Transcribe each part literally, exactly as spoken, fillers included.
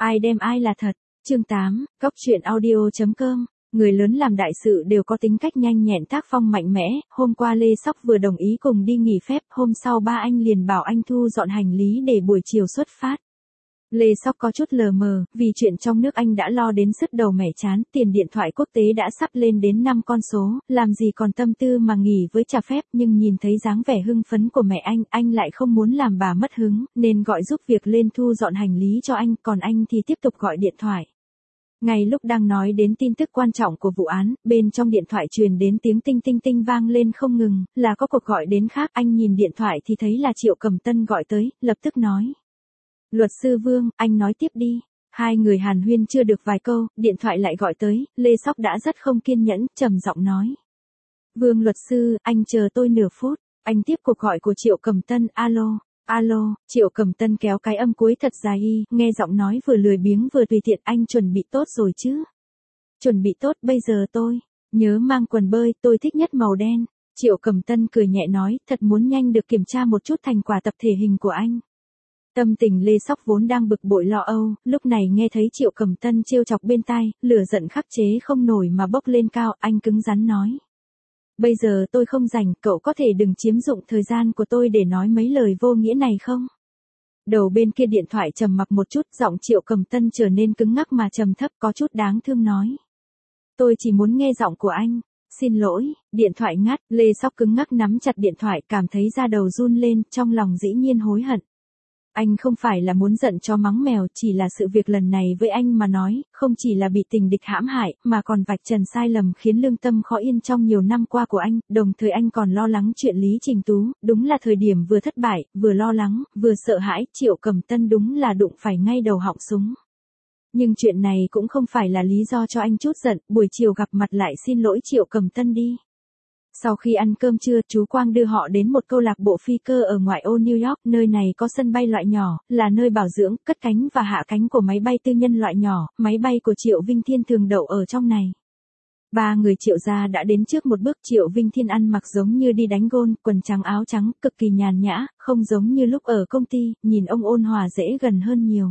Ai đem ai là thật. Chương tám, Góc truyện audio chấm com. Người lớn làm đại sự đều có tính cách nhanh nhẹn tác phong mạnh mẽ, hôm qua Lê Sóc vừa đồng ý cùng đi nghỉ phép, hôm sau ba anh liền bảo anh thu dọn hành lý để buổi chiều xuất phát. Lê Sóc có chút lờ mờ, vì chuyện trong nước anh đã lo đến sứt đầu mẻ chán, tiền điện thoại quốc tế đã sắp lên đến năm con số, làm gì còn tâm tư mà nghỉ với trả phép, nhưng nhìn thấy dáng vẻ hưng phấn của mẹ anh, anh lại không muốn làm bà mất hứng, nên gọi giúp việc lên thu dọn hành lý cho anh, còn anh thì tiếp tục gọi điện thoại. Ngay lúc đang nói đến tin tức quan trọng của vụ án, bên trong điện thoại truyền đến tiếng tinh tinh tinh vang lên không ngừng, là có cuộc gọi đến khác, anh nhìn điện thoại thì thấy là Triệu Cầm Tân gọi tới, lập tức nói. Luật sư Vương, anh nói tiếp đi. Hai người hàn huyên chưa được vài câu, điện thoại lại gọi tới, Lê Sóc đã rất không kiên nhẫn, trầm giọng nói. Vương luật sư, anh chờ tôi nửa phút, anh tiếp cuộc gọi của Triệu Cầm Tân, alo. Alo, Triệu Cầm Tân kéo cái âm cuối thật dài y, nghe giọng nói vừa lười biếng vừa tùy tiện, anh chuẩn bị tốt rồi chứ? Chuẩn bị tốt, bây giờ tôi, nhớ mang quần bơi, tôi thích nhất màu đen. Triệu Cầm Tân cười nhẹ nói, thật muốn nhanh được kiểm tra một chút thành quả tập thể hình của anh. Tâm tình Lê Sóc vốn đang bực bội lo âu, lúc này nghe thấy Triệu Cầm Tân trêu chọc bên tai, lửa giận khắc chế không nổi mà bốc lên cao, anh cứng rắn nói. Bây giờ tôi không rảnh, cậu có thể đừng chiếm dụng thời gian của tôi để nói mấy lời vô nghĩa này không? Đầu bên kia điện thoại trầm mặc một chút, giọng Triệu Cầm Tân trở nên cứng ngắc mà trầm thấp, có chút đáng thương nói. Tôi chỉ muốn nghe giọng của anh. Xin lỗi, điện thoại ngắt, Lê Sóc cứng ngắc nắm chặt điện thoại, cảm thấy da đầu run lên, trong lòng dĩ nhiên hối hận. Anh không phải là muốn giận chó mắng mèo, chỉ là sự việc lần này với anh mà nói, không chỉ là bị tình địch hãm hại, mà còn vạch trần sai lầm khiến lương tâm khó yên trong nhiều năm qua của anh, đồng thời anh còn lo lắng chuyện Lý Trình Tú, đúng là thời điểm vừa thất bại, vừa lo lắng, vừa sợ hãi, Triệu Cầm Tân đúng là đụng phải ngay đầu họng súng. Nhưng chuyện này cũng không phải là lý do cho anh chút giận, buổi chiều gặp mặt lại xin lỗi Triệu Cầm Tân đi. Sau khi ăn cơm trưa, chú Quang đưa họ đến một câu lạc bộ phi cơ ở ngoại ô New York, nơi này có sân bay loại nhỏ, là nơi bảo dưỡng, cất cánh và hạ cánh của máy bay tư nhân loại nhỏ, máy bay của Triệu Vinh Thiên thường đậu ở trong này. Ba người Triệu gia đã đến trước một bước, Triệu Vinh Thiên ăn mặc giống như đi đánh gôn, quần trắng áo trắng, cực kỳ nhàn nhã, không giống như lúc ở công ty, nhìn ông ôn hòa dễ gần hơn nhiều.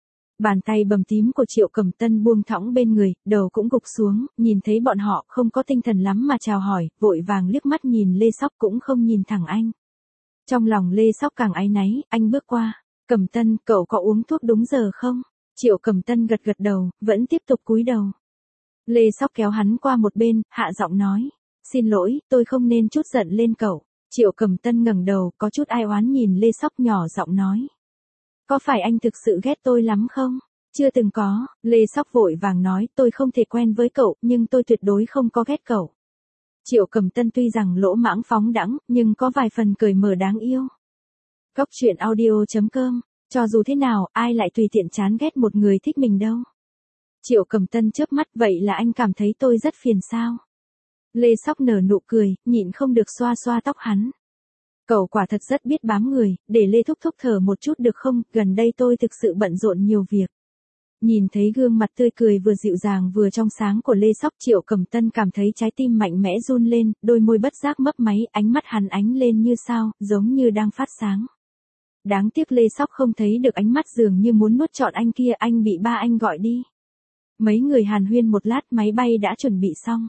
Bàn tay bầm tím của Triệu Cầm Tân buông thõng bên người, đầu cũng gục xuống, nhìn thấy bọn họ không có tinh thần lắm mà chào hỏi, vội vàng liếc mắt nhìn Lê Sóc cũng không nhìn thẳng anh. Trong lòng Lê Sóc càng áy náy, anh bước qua, Cầm Tân, cậu có uống thuốc đúng giờ không? Triệu Cầm Tân gật gật đầu, vẫn tiếp tục cúi đầu. Lê Sóc kéo hắn qua một bên, hạ giọng nói, xin lỗi, tôi không nên chút giận lên cậu. Triệu Cầm Tân ngẩng đầu, có chút ai oán nhìn Lê Sóc nhỏ giọng nói. Có phải anh thực sự ghét tôi lắm không? Chưa từng có, Lê Sóc vội vàng nói, tôi không thể quen với cậu, nhưng tôi tuyệt đối không có ghét cậu. Triệu Cầm Tân tuy rằng lỗ mãng phóng đãng, nhưng có vài phần cởi mở đáng yêu. Góc truyện audio chấm com, cho dù thế nào, ai lại tùy tiện chán ghét một người thích mình đâu. Triệu Cầm Tân chớp mắt, vậy là anh cảm thấy tôi rất phiền sao? Lê Sóc nở nụ cười, nhịn không được xoa xoa tóc hắn. Cậu quả thật rất biết bám người, để Lê thúc thúc thở một chút được không, gần đây tôi thực sự bận rộn nhiều việc. Nhìn thấy gương mặt tươi cười vừa dịu dàng vừa trong sáng của Lê Sóc, Triệu Cầm Tân cảm thấy trái tim mạnh mẽ run lên, đôi môi bất giác mấp máy, ánh mắt hắn ánh lên như sao, giống như đang phát sáng. Đáng tiếc Lê Sóc không thấy được ánh mắt dường như muốn nuốt trọn anh kia, anh bị ba anh gọi đi. Mấy người hàn huyên một lát, máy bay đã chuẩn bị xong.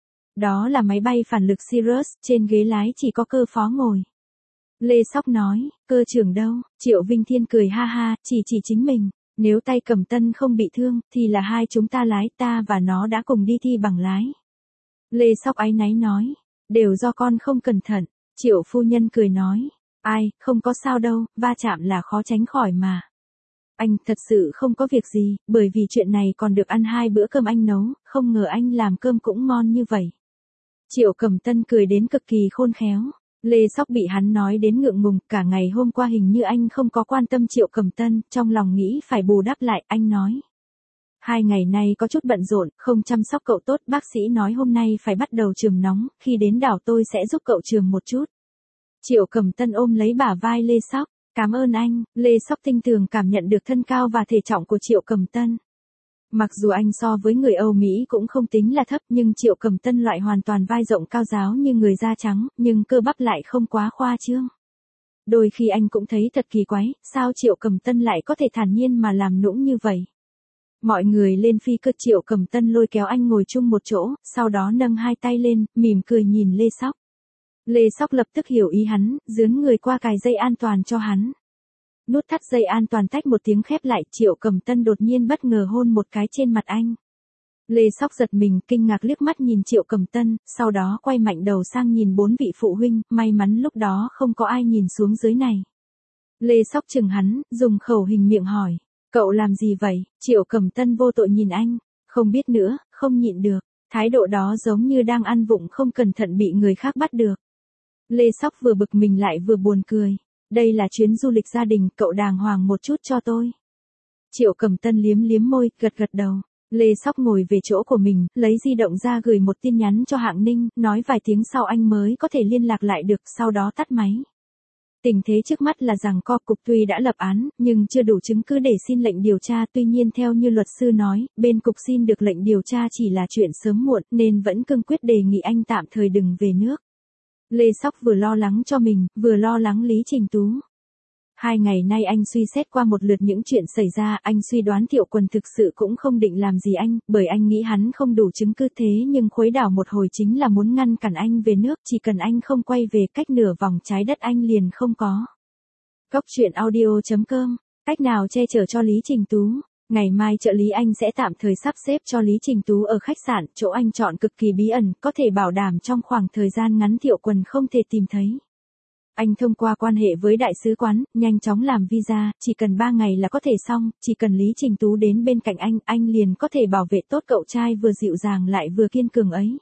Đó là máy bay phản lực Cirrus, trên ghế lái chỉ có cơ phó ngồi. Lê Sóc nói, cơ trưởng đâu? Triệu Vinh Thiên cười ha ha, chỉ chỉ chính mình, nếu tay Cầm Tân không bị thương, thì là hai chúng ta lái, ta và nó đã cùng đi thi bằng lái. Lê Sóc áy náy nói, đều do con không cẩn thận. Triệu phu nhân cười nói, ai, không có sao đâu, va chạm là khó tránh khỏi mà. Anh thật sự không có việc gì, bởi vì chuyện này còn được ăn hai bữa cơm anh nấu, không ngờ anh làm cơm cũng ngon như vậy. Triệu Cầm Tân cười đến cực kỳ khôn khéo. Lê Sóc bị hắn nói đến ngượng ngùng, cả ngày hôm qua hình như anh không có quan tâm Triệu Cầm Tân, trong lòng nghĩ phải bù đắp lại, anh nói. Hai ngày nay có chút bận rộn, không chăm sóc cậu tốt, bác sĩ nói hôm nay phải bắt đầu chườm nóng, khi đến đảo tôi sẽ giúp cậu chườm một chút. Triệu Cầm Tân ôm lấy bả vai Lê Sóc, cảm ơn anh, Lê Sóc tinh tường cảm nhận được thân cao và thể trọng của Triệu Cầm Tân. Mặc dù anh so với người Âu Mỹ cũng không tính là thấp, nhưng Triệu Cầm Tân loại hoàn toàn vai rộng cao ráo như người da trắng, nhưng cơ bắp lại không quá khoa trương. Đôi khi anh cũng thấy thật kỳ quái, sao Triệu Cầm Tân lại có thể thản nhiên mà làm nũng như vậy. Mọi người lên phi cơ. Triệu Cầm Tân lôi kéo anh ngồi chung một chỗ, sau đó nâng hai tay lên, mỉm cười nhìn Lê Sóc. Lê Sóc lập tức hiểu ý hắn, dướn người qua cài dây an toàn cho hắn. Nút thắt dây an toàn tách một tiếng khép lại, Triệu Cầm Tân đột nhiên bất ngờ hôn một cái trên mặt anh. Lê Sóc giật mình, kinh ngạc liếc mắt nhìn Triệu Cầm Tân, sau đó quay mạnh đầu sang nhìn bốn vị phụ huynh, may mắn lúc đó không có ai nhìn xuống dưới này. Lê Sóc chừng hắn, dùng khẩu hình miệng hỏi, cậu làm gì vậy? Triệu Cầm Tân vô tội nhìn anh, không biết nữa, không nhịn được, thái độ đó giống như đang ăn vụng không cẩn thận bị người khác bắt được. Lê Sóc vừa bực mình lại vừa buồn cười, đây là chuyến du lịch gia đình, cậu đàng hoàng một chút cho tôi. Triệu Cầm Tân liếm liếm môi, gật gật đầu. Lê Sóc ngồi về chỗ của mình, lấy di động ra gửi một tin nhắn cho Hạng Ninh, nói vài tiếng sau anh mới có thể liên lạc lại được, sau đó tắt máy. Tình thế trước mắt là rằng co cục tuy đã lập án, nhưng chưa đủ chứng cứ để xin lệnh điều tra, tuy nhiên theo như luật sư nói, bên cục xin được lệnh điều tra chỉ là chuyện sớm muộn, nên vẫn cương quyết đề nghị anh tạm thời đừng về nước. Lê Sóc vừa lo lắng cho mình, vừa lo lắng Lý Trình Tú. Hai ngày nay anh suy xét qua một lượt những chuyện xảy ra, anh suy đoán Thiệu Quần thực sự cũng không định làm gì anh, bởi anh nghĩ hắn không đủ chứng cứ thế nhưng khuấy đảo một hồi chính là muốn ngăn cản anh về nước, chỉ cần anh không quay về cách nửa vòng trái đất anh liền không có. Góc truyện audio chấm com, cách nào che chở cho Lý Trình Tú. Ngày mai trợ lý anh sẽ tạm thời sắp xếp cho Lý Trình Tú ở khách sạn, chỗ anh chọn cực kỳ bí ẩn, có thể bảo đảm trong khoảng thời gian ngắn Thiệu Quần không thể tìm thấy. Anh thông qua quan hệ với đại sứ quán, nhanh chóng làm visa, chỉ cần ba ngày là có thể xong, chỉ cần Lý Trình Tú đến bên cạnh anh, anh liền có thể bảo vệ tốt cậu trai vừa dịu dàng lại vừa kiên cường ấy.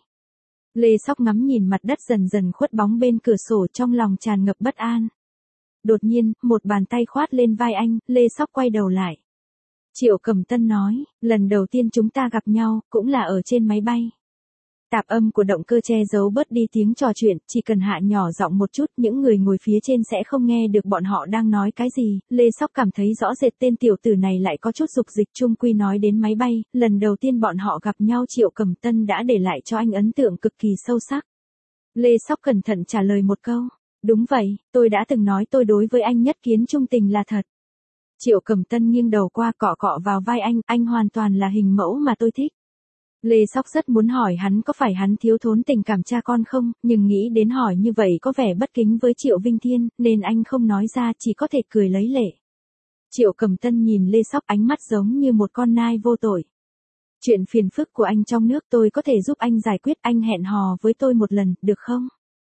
Lê Sóc ngắm nhìn mặt đất dần dần khuất bóng bên cửa sổ, trong lòng tràn ngập bất an. Đột nhiên, một bàn tay khoát lên vai anh, Lê Sóc quay đầu lại. Triệu Cầm Tân nói, lần đầu tiên chúng ta gặp nhau, cũng là ở trên máy bay. Tạp âm của động cơ che giấu bớt đi tiếng trò chuyện, chỉ cần hạ nhỏ giọng một chút, những người ngồi phía trên sẽ không nghe được bọn họ đang nói cái gì. Lê Sóc cảm thấy rõ rệt tên tiểu tử này lại có chút dục dịch, chung quy nói đến máy bay, lần đầu tiên bọn họ gặp nhau Triệu Cầm Tân đã để lại cho anh ấn tượng cực kỳ sâu sắc. Lê Sóc cẩn thận trả lời một câu, đúng vậy, tôi đã từng nói tôi đối với anh nhất kiến trung tình là thật. Triệu Cầm Tân nghiêng đầu qua cọ cọ vào vai anh, anh hoàn toàn là hình mẫu mà tôi thích. Lê Sóc rất muốn hỏi hắn có phải hắn thiếu thốn tình cảm cha con không, nhưng nghĩ đến hỏi như vậy có vẻ bất kính với Triệu Vinh Thiên, nên anh không nói ra, chỉ có thể cười lấy lệ. Triệu Cầm Tân nhìn Lê Sóc, ánh mắt giống như một con nai vô tội. Chuyện phiền phức của anh trong nước tôi có thể giúp anh giải quyết, anh hẹn hò với tôi một lần, được không?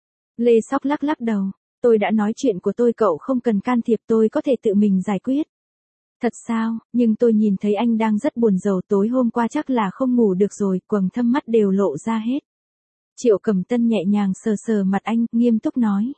Lê Sóc lắc lắc đầu, tôi đã nói chuyện của tôi cậu không cần can thiệp, tôi có thể tự mình giải quyết. Thật sao, nhưng tôi nhìn thấy anh đang rất buồn rầu, tối hôm qua chắc là không ngủ được rồi, quầng thâm mắt đều lộ ra hết. Triệu Cầm Tân nhẹ nhàng sờ sờ mặt anh, nghiêm túc nói.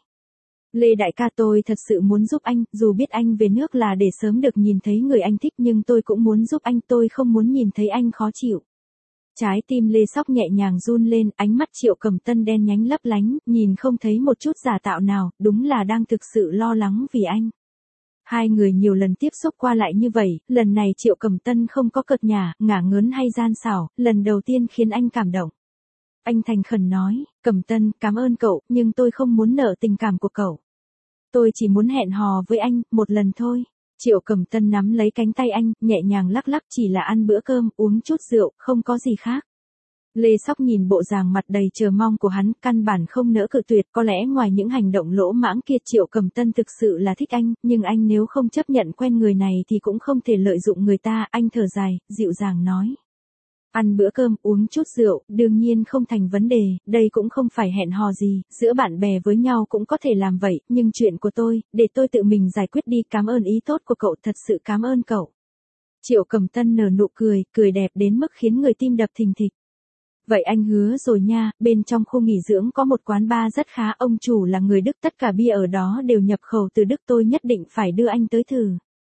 Lê đại ca, tôi thật sự muốn giúp anh, dù biết anh về nước là để sớm được nhìn thấy người anh thích nhưng tôi cũng muốn giúp anh, tôi không muốn nhìn thấy anh khó chịu. Trái tim Lê Sóc nhẹ nhàng run lên, ánh mắt Triệu Cầm Tân đen nhánh lấp lánh, nhìn không thấy một chút giả tạo nào, đúng là đang thực sự lo lắng vì anh. Hai người nhiều lần tiếp xúc qua lại như vậy, lần này Triệu Cầm Tân không có cợt nhả, ngả ngớn hay gian xảo, lần đầu tiên khiến anh cảm động. Anh thành khẩn nói, Cầm Tân, cảm ơn cậu, nhưng tôi không muốn nợ tình cảm của cậu. Tôi chỉ muốn hẹn hò với anh, một lần thôi. Triệu Cầm Tân nắm lấy cánh tay anh, nhẹ nhàng lắc lắc, chỉ là ăn bữa cơm, uống chút rượu, không có gì khác. Lê Sóc nhìn bộ dáng mặt đầy chờ mong của hắn, căn bản không nỡ cự tuyệt, có lẽ ngoài những hành động lỗ mãng kia Triệu Cầm Tân thực sự là thích anh, nhưng anh nếu không chấp nhận quen người này thì cũng không thể lợi dụng người ta, anh thở dài, dịu dàng nói. Ăn bữa cơm, uống chút rượu, đương nhiên không thành vấn đề, đây cũng không phải hẹn hò gì, giữa bạn bè với nhau cũng có thể làm vậy, nhưng chuyện của tôi, để tôi tự mình giải quyết đi, cảm ơn ý tốt của cậu, thật sự cảm ơn cậu. Triệu Cầm Tân nở nụ cười, cười đẹp đến mức khiến người tim đập thình thịch. Vậy anh hứa rồi nha, bên trong khu nghỉ dưỡng có một quán bar rất khá, ông chủ là người Đức, tất cả bia ở đó đều nhập khẩu từ Đức, tôi nhất định phải đưa anh tới thử.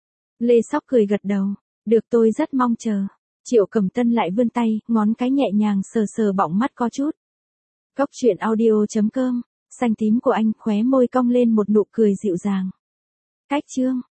Lê Sóc cười gật đầu, được, tôi rất mong chờ. Triệu Cầm Tân lại vươn tay, ngón cái nhẹ nhàng sờ sờ bọng mắt có chút. Góc truyện audio chấm com, xanh tím của anh, khóe môi cong lên một nụ cười dịu dàng. Cách chương